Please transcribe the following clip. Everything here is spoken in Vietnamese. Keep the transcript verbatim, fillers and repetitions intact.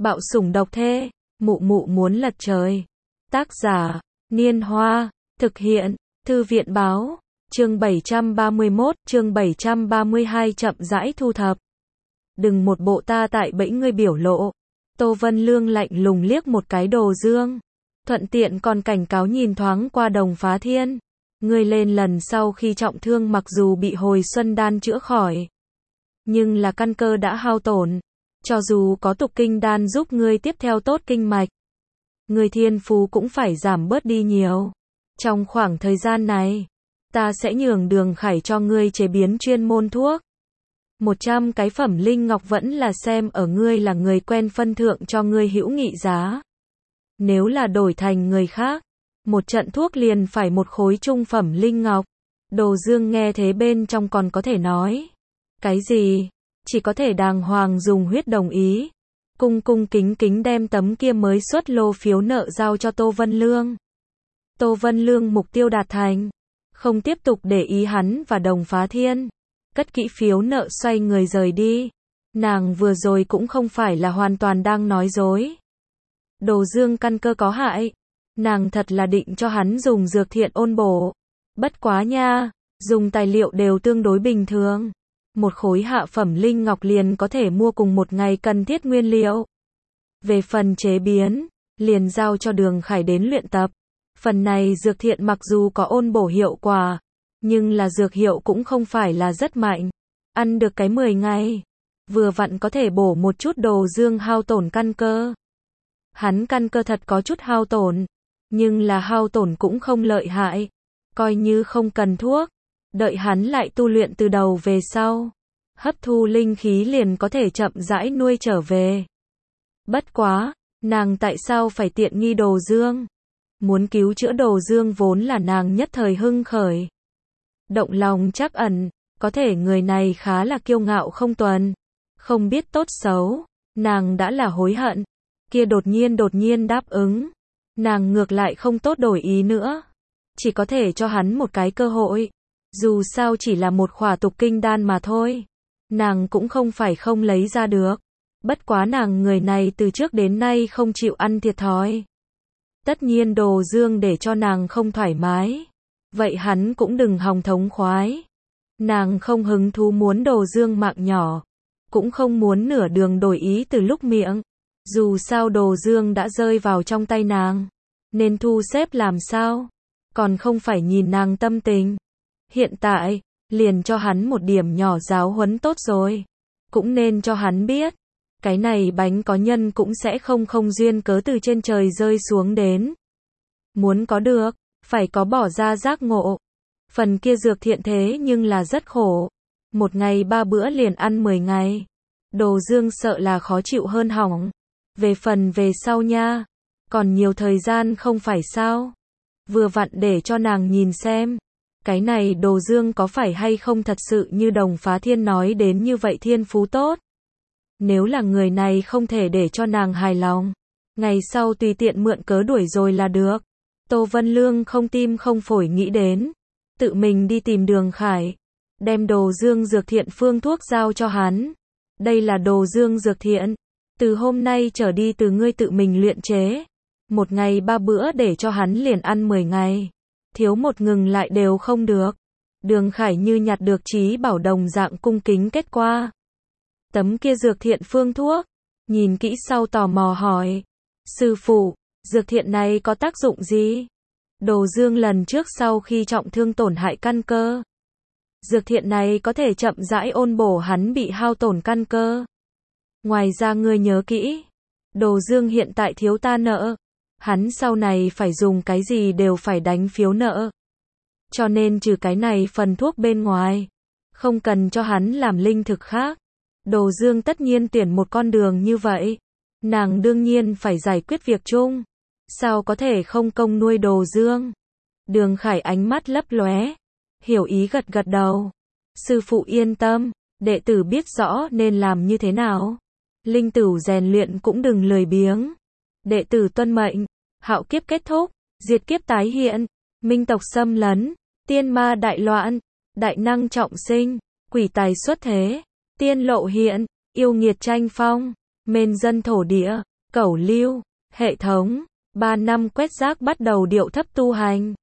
Bạo sủng độc thê, mụ mụ muốn lật trời. Tác giả, Niên Hoa, thực hiện, Thư viện báo, chương bảy trăm ba mươi mốt, chương bảy trăm ba mươi hai chậm rãi thu thập. Đừng một bộ ta tại bẫy ngươi biểu lộ. Tô Vân Lương lạnh lùng liếc một cái Đồ Dương. Thuận tiện còn cảnh cáo nhìn thoáng qua Đồng Phá Thiên. Ngươi lên lần sau khi trọng thương mặc dù bị hồi xuân đan chữa khỏi. Nhưng là căn cơ đã hao tổn. Cho dù có tục kinh đan giúp ngươi tiếp theo tốt kinh mạch. Ngươi thiên phú cũng phải giảm bớt đi nhiều. Trong khoảng thời gian này, ta sẽ nhường Đường Khải cho ngươi chế biến chuyên môn thuốc. một trăm cái phẩm linh ngọc vẫn là xem ở ngươi là người quen phân thượng cho ngươi hữu nghị giá. Nếu là đổi thành người khác, một trận thuốc liền phải một khối trung phẩm linh ngọc. Đồ Dương nghe thế bên trong còn có thể nói. Cái gì? Chỉ có thể đàng hoàng dùng huyết đồng ý. Cung cung kính kính đem tấm kia mới xuất lô phiếu nợ giao cho Tô Vân Lương. Tô Vân Lương mục tiêu đạt thành. Không tiếp tục để ý hắn và Đồng Phá Thiên. Cất kỹ phiếu nợ xoay người rời đi. Nàng vừa rồi cũng không phải là hoàn toàn đang nói dối. Đồ Dương căn cơ có hại. Nàng thật là định cho hắn dùng dược thiện ôn bổ. Bất quá nha, dùng tài liệu đều tương đối bình thường. Một khối hạ phẩm linh ngọc liền có thể mua cùng một ngày cần thiết nguyên liệu. Về phần chế biến, liền giao cho Đường Khải đến luyện tập. Phần này dược thiện mặc dù có ôn bổ hiệu quả, nhưng là dược hiệu cũng không phải là rất mạnh. Ăn được cái mười ngày, vừa vặn có thể bổ một chút Đồ Dương hao tổn căn cơ. Hắn căn cơ thật có chút hao tổn, nhưng là hao tổn cũng không lợi hại. Coi như không cần thuốc, đợi hắn lại tu luyện từ đầu về sau. Hấp thu linh khí liền có thể chậm rãi nuôi trở về. Bất quá, nàng tại sao phải tiện nghi Đồ Dương? Muốn cứu chữa Đồ Dương vốn là nàng nhất thời hưng khởi. Động lòng chắc ẩn, có thể người này khá là kiêu ngạo không tuần. Không biết tốt xấu, nàng đã là hối hận. Kia đột nhiên đột nhiên đáp ứng. Nàng ngược lại không tốt đổi ý nữa. Chỉ có thể cho hắn một cái cơ hội. Dù sao chỉ là một khỏa tục kinh đan mà thôi. Nàng cũng không phải không lấy ra được. Bất quá nàng người này từ trước đến nay không chịu ăn thiệt thòi. Tất nhiên Đồ Dương để cho nàng không thoải mái. Vậy hắn cũng đừng hòng thống khoái. Nàng không hứng thú muốn Đồ Dương mạng nhỏ. Cũng không muốn nửa đường đổi ý từ lúc miệng. Dù sao Đồ Dương đã rơi vào trong tay nàng. Nên thu xếp làm sao? Còn không phải nhìn nàng tâm tình. Hiện tại, liền cho hắn một điểm nhỏ giáo huấn tốt rồi. Cũng nên cho hắn biết. Cái này bánh có nhân cũng sẽ không không duyên cớ từ trên trời rơi xuống đến. Muốn có được, phải có bỏ ra giác ngộ. Phần kia dược thiện thế nhưng là rất khổ. Một ngày ba bữa liền ăn mười ngày. Đồ Dương sợ là khó chịu hơn hỏng. Về phần về sau nha. Còn nhiều thời gian không phải sao. Vừa vặn để cho nàng nhìn xem. Cái này Đồ Dương có phải hay không thật sự như Đồng Phá Thiên nói đến như vậy thiên phú tốt. Nếu là người này không thể để cho nàng hài lòng. Ngày sau tùy tiện mượn cớ đuổi rồi là được. Tô Vân Lương không tim không phổi nghĩ đến. Tự mình đi tìm Đường Khải. Đem Đồ Dương dược thiện phương thuốc giao cho hắn. Đây là Đồ Dương dược thiện. Từ hôm nay trở đi từ ngươi tự mình luyện chế. Một ngày ba bữa để cho hắn liền ăn mười ngày. Thiếu một ngừng lại đều không được. Đường Khải như nhặt được trí bảo đồng dạng cung kính kết qua. Tấm kia dược thiện phương thuốc. Nhìn kỹ sau tò mò hỏi. Sư phụ, dược thiện này có tác dụng gì? Đồ Dương lần trước sau khi trọng thương tổn hại căn cơ. Dược thiện này có thể chậm rãi ôn bổ hắn bị hao tổn căn cơ. Ngoài ra ngươi nhớ kỹ. Đồ Dương hiện tại thiếu ta nợ. Hắn sau này phải dùng cái gì đều phải đánh phiếu nợ. Cho nên trừ cái này phần thuốc bên ngoài. Không cần cho hắn làm linh thực khác. Đồ Dương tất nhiên tuyển một con đường như vậy. Nàng đương nhiên phải giải quyết việc chung. Sao có thể không công nuôi Đồ Dương? Đường Khải ánh mắt lấp lóe. Hiểu ý gật gật đầu. Sư phụ yên tâm. Đệ tử biết rõ nên làm như thế nào. Linh tửu rèn luyện cũng đừng lười biếng. Đệ tử tuân mệnh. Hạo kiếp kết thúc. Diệt kiếp tái hiện. Minh tộc xâm lấn. Tiên ma đại loạn. Đại năng trọng sinh. Quỷ tài xuất thế. Tiên lộ hiện. Yêu nghiệt tranh phong. Mên dân thổ địa. Cẩu Lưu, hệ thống, ba năm quét rác bắt đầu điệu thấp tu hành.